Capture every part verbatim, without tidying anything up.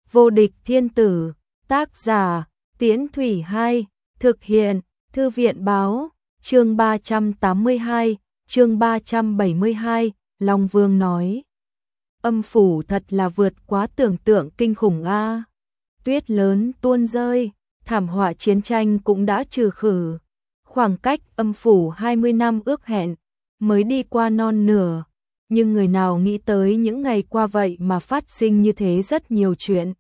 Vô địch thiên tử, tác giả, Tiễn Thủy Hai, thực hiện, Thư viện báo, chương ba trăm tám mươi hai, chương ba trăm bảy mươi hai, Long Vương nói. Âm phủ thật là vượt quá tưởng tượng kinh khủng a. Tuyết lớn tuôn rơi, thảm họa chiến tranh cũng đã trừ khử. Khoảng cách âm phủ hai mươi năm ước hẹn, mới đi qua non nửa. Nhưng người nào nghĩ tới những ngày qua vậy mà phát sinh như thế rất nhiều chuyện.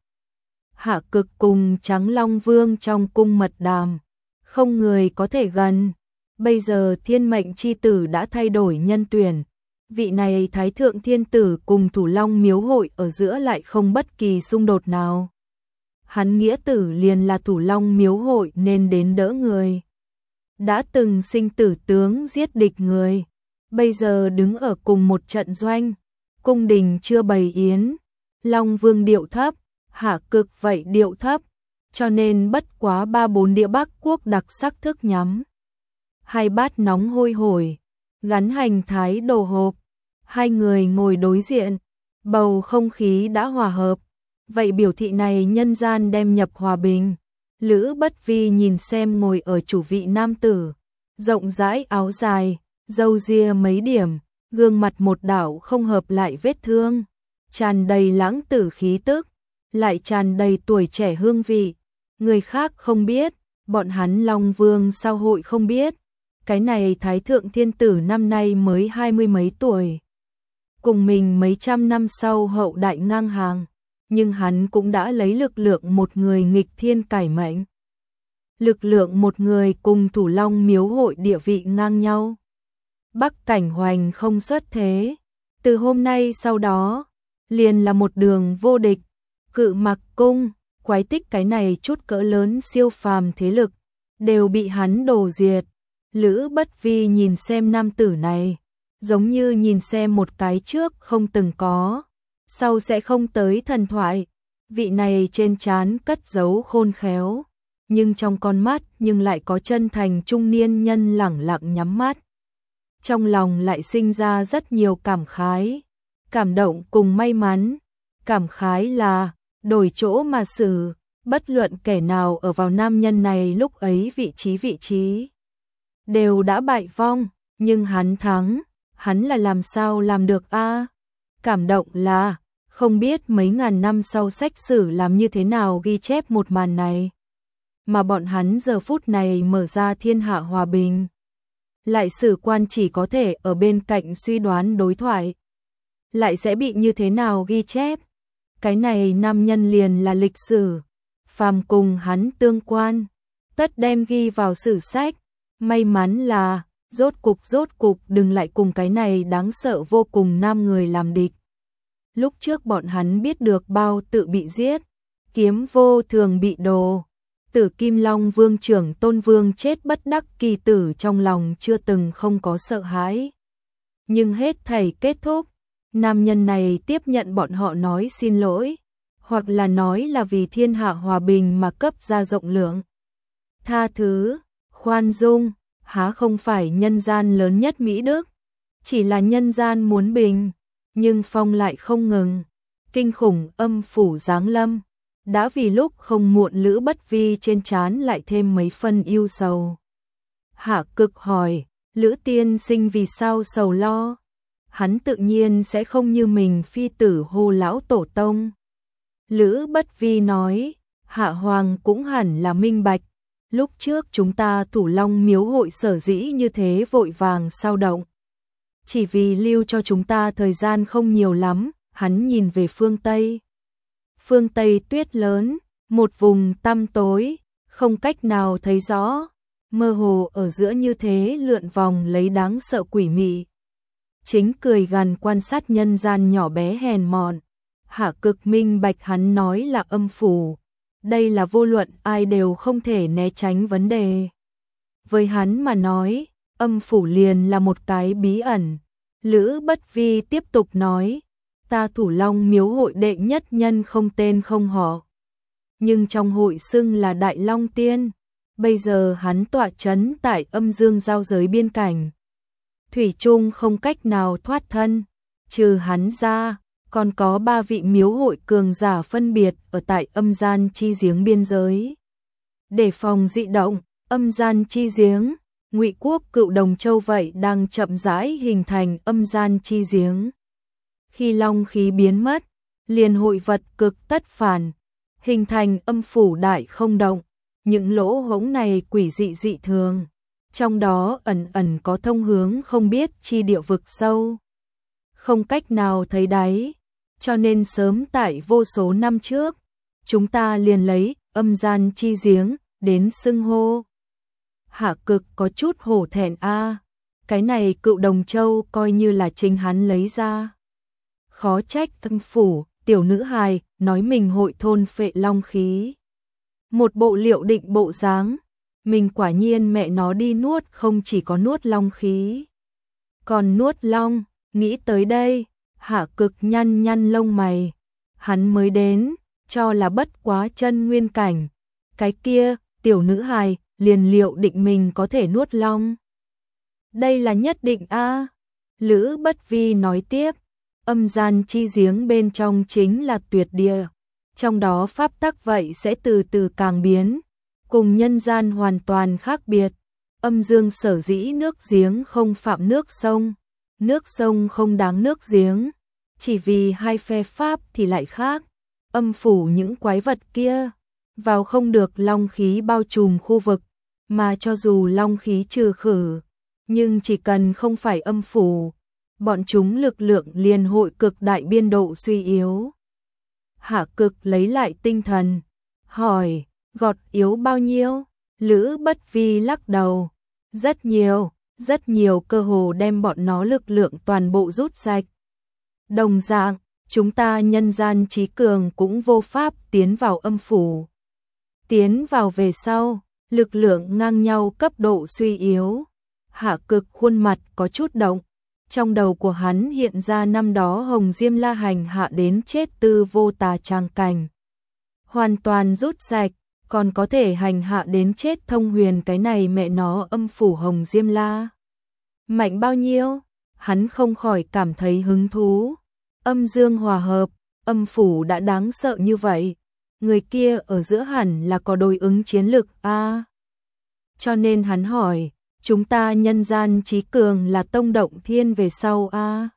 Hạ Cực cùng Trắng Long Vương trong cung mật đàm, không người có thể gần. Bây giờ thiên mệnh chi tử đã thay đổi nhân tuyển. Vị này Thái Thượng Thiên Tử cùng Thủ Long Miếu Hội ở giữa lại không bất kỳ xung đột nào. Hắn nghĩa tử liền là Thủ Long Miếu Hội nên đến đỡ người. Đã từng sinh tử tướng giết địch người, bây giờ đứng ở cùng một trận doanh. Cung đình chưa bày yến, Long Vương điệu thấp, Hạ Cực vậy điệu thấp, cho nên bất quá ba bốn đĩa Bắc Quốc đặc sắc thức nhắm. Hai bát nóng hôi hổi, gắn hành thái đồ hộp, hai người ngồi đối diện, bầu không khí đã hòa hợp. Vậy biểu thị này nhân gian đem nhập hòa bình. Lữ Bất Vi nhìn xem ngồi ở chủ vị nam tử, rộng rãi áo dài, râu ria mấy điểm, gương mặt một đảo không hợp lại vết thương, tràn đầy lãng tử khí tức, lại tràn đầy tuổi trẻ hương vị. Người khác không biết, bọn hắn Long Vương sao hội không biết. Cái này Thái Thượng Thiên Tử năm nay mới hai mươi mấy tuổi, cùng mình mấy trăm năm sau hậu đại ngang hàng, nhưng hắn cũng đã lấy lực lượng một người nghịch thiên cải mệnh. Lực lượng một người cùng Thủ Long Miếu Hội địa vị ngang nhau. Bắc Cảnh Hoành không xuất thế, từ hôm nay sau đó, liền là một đường vô địch. Cự Mặc Cung, Quái Tích cái này chút cỡ lớn siêu phàm thế lực, đều bị hắn đổ diệt. Lữ Bất Vi nhìn xem nam tử này, giống như nhìn xem một cái trước không từng có, sau sẽ không tới thần thoại. Vị này trên trán cất giấu khôn khéo, nhưng trong con mắt nhưng lại có chân thành trung niên nhân lẳng lặng nhắm mắt. Trong lòng lại sinh ra rất nhiều cảm khái, cảm động cùng may mắn. Cảm khái là, đổi chỗ mà xử, bất luận kẻ nào ở vào nam nhân này lúc ấy vị trí vị trí đều đã bại vong, nhưng hắn thắng, hắn là làm sao làm được a? Cảm động là, không biết mấy ngàn năm sau sách sử làm như thế nào ghi chép một màn này. Mà bọn hắn giờ phút này mở ra thiên hạ hòa bình. Lại sử quan chỉ có thể ở bên cạnh suy đoán đối thoại. Lại sẽ bị như thế nào ghi chép? Cái này nam nhân liền là lịch sử. Phàm cùng hắn tương quan, tất đem ghi vào sử sách. May mắn là, rốt cục rốt cục đừng lại cùng cái này đáng sợ vô cùng nam người làm địch. Lúc trước bọn hắn biết được Bao Tự bị giết, Kiếm Vô Thường bị đồ, Tử Kim Long Vương trưởng Tôn Vương chết bất đắc kỳ tử, trong lòng chưa từng không có sợ hãi. Nhưng hết thảy kết thúc, nam nhân này tiếp nhận bọn họ nói xin lỗi, hoặc là nói là vì thiên hạ hòa bình mà cấp ra rộng lượng. Tha thứ, khoan dung, há không phải nhân gian lớn nhất Mỹ Đức, chỉ là nhân gian muốn bình, nhưng phong lại không ngừng. Kinh khủng âm phủ giáng lâm, đã vì lúc không muộn Lữ Bất Vi trên trán lại thêm mấy phân yêu sầu. Hạ Cực hỏi, Lữ tiên sinh vì sao sầu lo? Hắn tự nhiên sẽ không như mình phi tử hô lão tổ tông. Lữ Bất Vi nói, Hạ Hoàng cũng hẳn là minh bạch. Lúc trước chúng ta Thủ Long Miếu Hội sở dĩ như thế vội vàng sao động, chỉ vì lưu cho chúng ta thời gian không nhiều lắm. Hắn nhìn về phương Tây. Phương Tây tuyết lớn, một vùng tăm tối, không cách nào thấy rõ, mơ hồ ở giữa như thế lượn vòng lấy đáng sợ quỷ mị. Chính cười gằn quan sát nhân gian nhỏ bé hèn mọn. Hạ Cực minh bạch hắn nói là âm phủ. Đây là vô luận ai đều không thể né tránh vấn đề. Với hắn mà nói, âm phủ liền là một cái bí ẩn. Lữ Bất Vi tiếp tục nói, ta Thủ Long Miếu Hội đệ nhất nhân không tên không họ, nhưng trong hội xưng là Đại Long Tiên. Bây giờ hắn tọa chấn tại âm dương giao giới biên cảnh, thủy chung không cách nào thoát thân. Trừ hắn ra, còn có ba vị miếu hội cường giả phân biệt ở tại âm gian chi giếng biên giới. Để phòng dị động, âm gian chi giếng, Ngụy quốc Cựu Đồng Châu vậy đang chậm rãi hình thành âm gian chi giếng. Khi long khí biến mất, liền hội vật cực tất phản, hình thành âm phủ đại không động, những lỗ hổng này quỷ dị dị thường, trong đó ẩn ẩn có thông hướng không biết chi địa vực sâu, không cách nào thấy đáy, cho nên sớm tại vô số năm trước, chúng ta liền lấy âm gian chi giếng đến xưng hô. Hạ Cực có chút hổ thẹn a, cái này Cựu Đồng Châu coi như là chính hắn lấy ra. Khó trách âm phủ, tiểu nữ hài, nói mình hội thôn phệ long khí. Một bộ liệu định bộ dáng, mình quả nhiên mẹ nó đi nuốt không chỉ có nuốt long khí, còn nuốt long, nghĩ tới đây, Hạ Cực nhăn nhăn lông mày, hắn mới đến, cho là bất quá chân nguyên cảnh, cái kia, tiểu nữ hài, liền liệu định mình có thể nuốt long. Đây là nhất định a. Lữ Bất Vi nói tiếp, âm gian chi giếng bên trong chính là tuyệt địa, trong đó pháp tắc vậy sẽ từ từ càng biến, cùng nhân gian hoàn toàn khác biệt. Âm dương sở dĩ nước giếng không phạm nước sông, nước sông không đáng nước giếng, chỉ vì hai phe pháp thì lại khác. Âm phủ những quái vật kia, vào không được long khí bao trùm khu vực, mà cho dù long khí trừ khử, nhưng chỉ cần không phải âm phủ, bọn chúng lực lượng liền hội cực đại biên độ suy yếu. Hạ Cực lấy lại tinh thần, hỏi, gọt yếu bao nhiêu? Lữ Bất Vi lắc đầu, rất nhiều, rất nhiều, cơ hồ đem bọn nó lực lượng toàn bộ rút sạch. Đồng dạng, chúng ta nhân gian trí cường cũng vô pháp tiến vào âm phủ. Tiến vào về sau, lực lượng ngang nhau cấp độ suy yếu. Hạ Cực khuôn mặt có chút động, trong đầu của hắn hiện ra năm đó Hồng Diêm La hành hạ đến chết Tư Vô Tà trang cảnh. Hoàn toàn rút sạch, còn có thể hành hạ đến chết Thông Huyền, cái này mẹ nó âm phủ Hồng Diêm La. Mạnh bao nhiêu? Hắn không khỏi cảm thấy hứng thú. Âm dương hòa hợp, âm phủ đã đáng sợ như vậy, người kia ở giữa hẳn là có đối ứng chiến lực a. Cho nên hắn hỏi, chúng ta nhân gian trí cường là tông động thiên về sau a.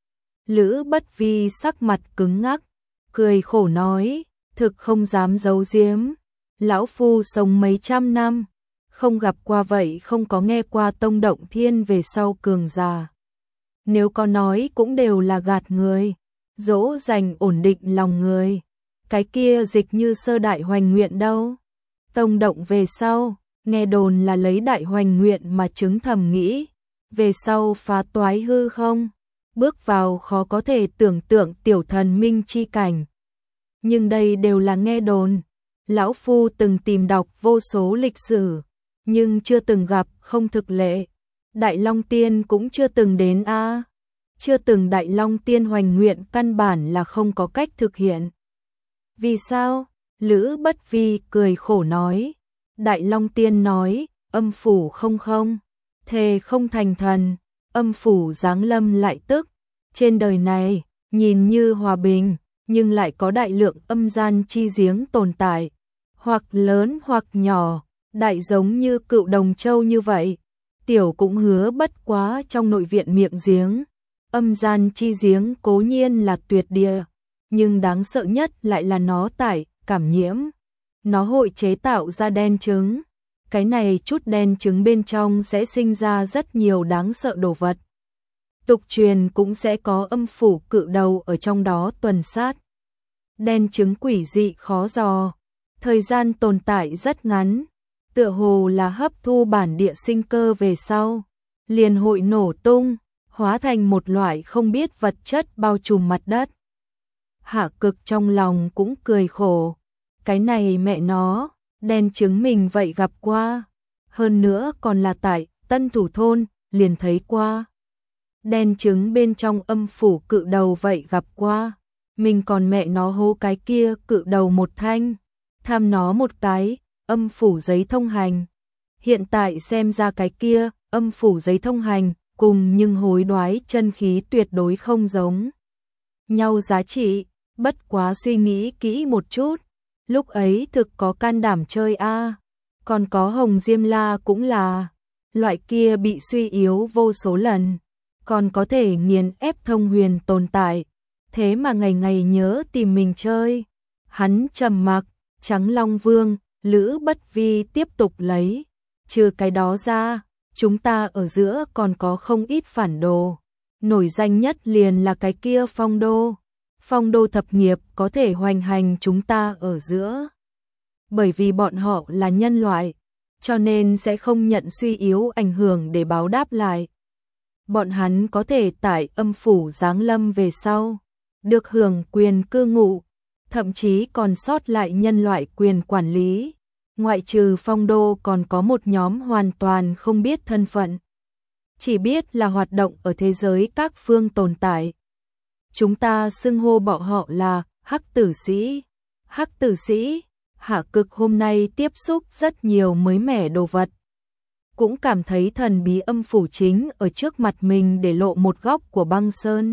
Lữ Bất Vi sắc mặt cứng ngắc, cười khổ nói, thực không dám giấu giếm, lão phu sống mấy trăm năm, không gặp qua vậy, không có nghe qua tông động thiên về sau cường giả. Nếu có nói cũng đều là gạt người, dỗ dành ổn định lòng người. Cái kia Dịch Như Sơ Đại Hoành Nguyện đâu? Tông động về sau, nghe đồn là lấy Đại Hoành Nguyện mà chứng thầm nghĩ, về sau phá toái hư không, bước vào khó có thể tưởng tượng tiểu thần minh chi cảnh. Nhưng đây đều là nghe đồn, lão phu từng tìm đọc vô số lịch sử, nhưng chưa từng gặp, không thực lệ. Đại Long Tiên cũng chưa từng đến a. Chưa từng Đại Long Tiên hoành nguyện căn bản là không có cách thực hiện. Vì sao? Lữ Bất Vi cười khổ nói. Đại Long Tiên nói, âm phủ không không, thề không thành thần, âm phủ giáng lâm lại tức. Trên đời này, nhìn như hòa bình, nhưng lại có đại lượng âm gian chi giếng tồn tại, hoặc lớn hoặc nhỏ, đại giống như Cựu Đồng Châu như vậy. Tiểu cũng hứa bất quá trong nội viện miệng giếng. Âm gian chi giếng cố nhiên là tuyệt địa, nhưng đáng sợ nhất lại là nó tải, cảm nhiễm. Nó hội chế tạo ra đen trứng. Cái này chút đen trứng bên trong sẽ sinh ra rất nhiều đáng sợ đồ vật. Tục truyền cũng sẽ có âm phủ cự đầu ở trong đó tuần sát. Đen trứng quỷ dị khó dò, thời gian tồn tại rất ngắn, tựa hồ là hấp thu bản địa sinh cơ về sau, liền hội nổ tung, hóa thành một loại không biết vật chất bao trùm mặt đất. Hạ Cực trong lòng cũng cười khổ, cái này mẹ nó, đen trứng mình vậy gặp qua, hơn nữa còn là tại Tân Thủ Thôn, liền thấy qua. Đen trứng bên trong âm phủ cự đầu vậy gặp qua, mình còn mẹ nó hô cái kia cự đầu một thanh, tham nó một cái, âm phủ giấy thông hành. Hiện tại xem ra cái kia, âm phủ giấy thông hành, cùng nhưng hối đoái chân khí tuyệt đối không giống nhau giá trị, bất quá suy nghĩ kỹ một chút, lúc ấy thực có can đảm chơi a, còn có Hồng Diêm La cũng là loại kia bị suy yếu vô số lần, còn có thể nghiền ép Thông Huyền tồn tại, thế mà ngày ngày nhớ tìm mình chơi. Hắn trầm mặc, Trắng Long Vương, Lữ Bất Vi tiếp tục lấy, trừ cái đó ra, chúng ta ở giữa còn có không ít phản đồ, nổi danh nhất liền là cái kia Phong Đô. Phong Đô thập nghiệp có thể hoành hành chúng ta ở giữa. Bởi vì bọn họ là nhân loại, cho nên sẽ không nhận suy yếu ảnh hưởng để báo đáp lại. Bọn hắn có thể tại âm phủ giáng lâm về sau, được hưởng quyền cư ngụ, thậm chí còn sót lại nhân loại quyền quản lý. Ngoại trừ Phong Đô còn có một nhóm hoàn toàn không biết thân phận, chỉ biết là hoạt động ở thế giới các phương tồn tại. Chúng ta xưng hô bọn họ là Hắc Tử Sĩ. Hắc Tử Sĩ, Hạ Cực hôm nay tiếp xúc rất nhiều mới mẻ đồ vật, cũng cảm thấy thần bí âm phủ chính ở trước mặt mình để lộ một góc của băng sơn.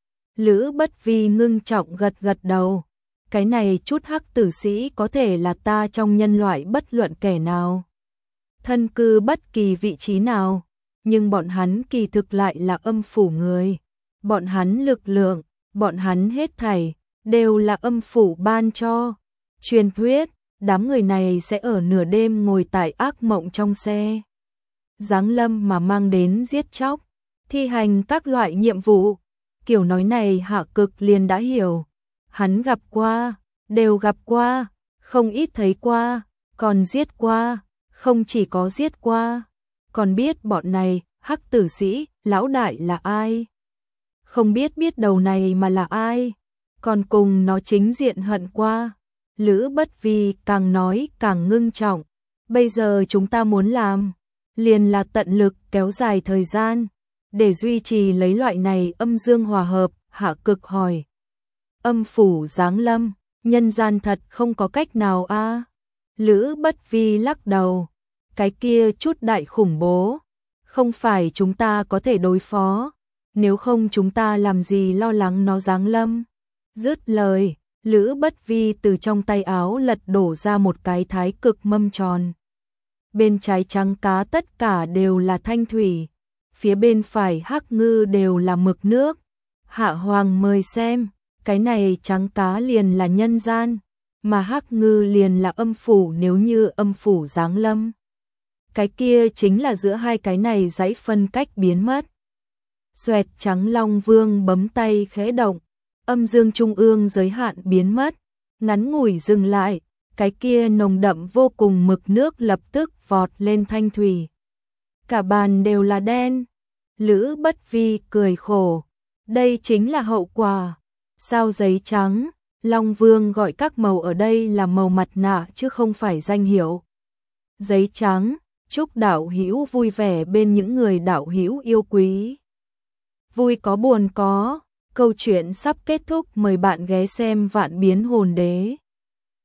Lữ Bất Vi ngưng trọng gật gật đầu, cái này chút Hắc Tử Sĩ có thể là ta trong nhân loại bất luận kẻ nào, thân cư bất kỳ vị trí nào, nhưng bọn hắn kỳ thực lại là âm phủ người. Bọn hắn lực lượng, bọn hắn hết thảy, đều là âm phủ ban cho. Truyền thuyết, đám người này sẽ ở nửa đêm ngồi tại ác mộng trong xe giáng lâm mà mang đến giết chóc, thi hành các loại nhiệm vụ. Kiểu nói này Hạ Cực liền đã hiểu. Hắn gặp qua, đều gặp qua, không ít thấy qua, còn giết qua, không chỉ có giết qua, còn biết bọn này, Hắc Tử Sĩ, lão đại là ai. Không biết biết đầu này mà là ai, còn cùng nó chính diện hận qua. Lữ Bất Vi càng nói càng ngưng trọng, bây giờ chúng ta muốn làm, liền là tận lực kéo dài thời gian, để duy trì lấy loại này âm dương hòa hợp. Hạ Cực hỏi, âm phủ giáng lâm, nhân gian thật không có cách nào a? À? Lữ Bất Vi lắc đầu, cái kia chút đại khủng bố, không phải chúng ta có thể đối phó, nếu không chúng ta làm gì lo lắng nó giáng lâm. Dứt lời, Lữ Bất Vi từ trong tay áo lật đổ ra một cái thái cực mâm tròn. Bên trái trắng cá tất cả đều là thanh thủy, phía bên phải hắc ngư đều là mực nước. Hạ Hoàng mời xem, cái này trắng cá liền là nhân gian, mà hắc ngư liền là âm phủ. Nếu như âm phủ giáng lâm, cái kia chính là giữa hai cái này dãy phân cách biến mất. Xoẹt, Trắng Long Vương bấm tay khẽ động, âm dương trung ương giới hạn biến mất, ngắn ngủi dừng lại, cái kia nồng đậm vô cùng mực nước lập tức vọt lên thanh thủy. Cả bàn đều là đen. Lữ Bất Vi cười khổ, đây chính là hậu quả. Sao giấy trắng, Long Vương gọi các màu ở đây là màu mặt nạ chứ không phải danh hiệu. Giấy trắng, chúc đạo hữu vui vẻ bên những người đạo hữu yêu quý. Vui có buồn có, câu chuyện sắp kết thúc, mời bạn ghé xem Vạn Biến Hồn Đế.